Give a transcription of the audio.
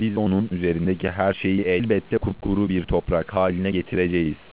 Biz onun üzerindeki her şeyi elbette kupkuru bir toprak haline getireceğiz.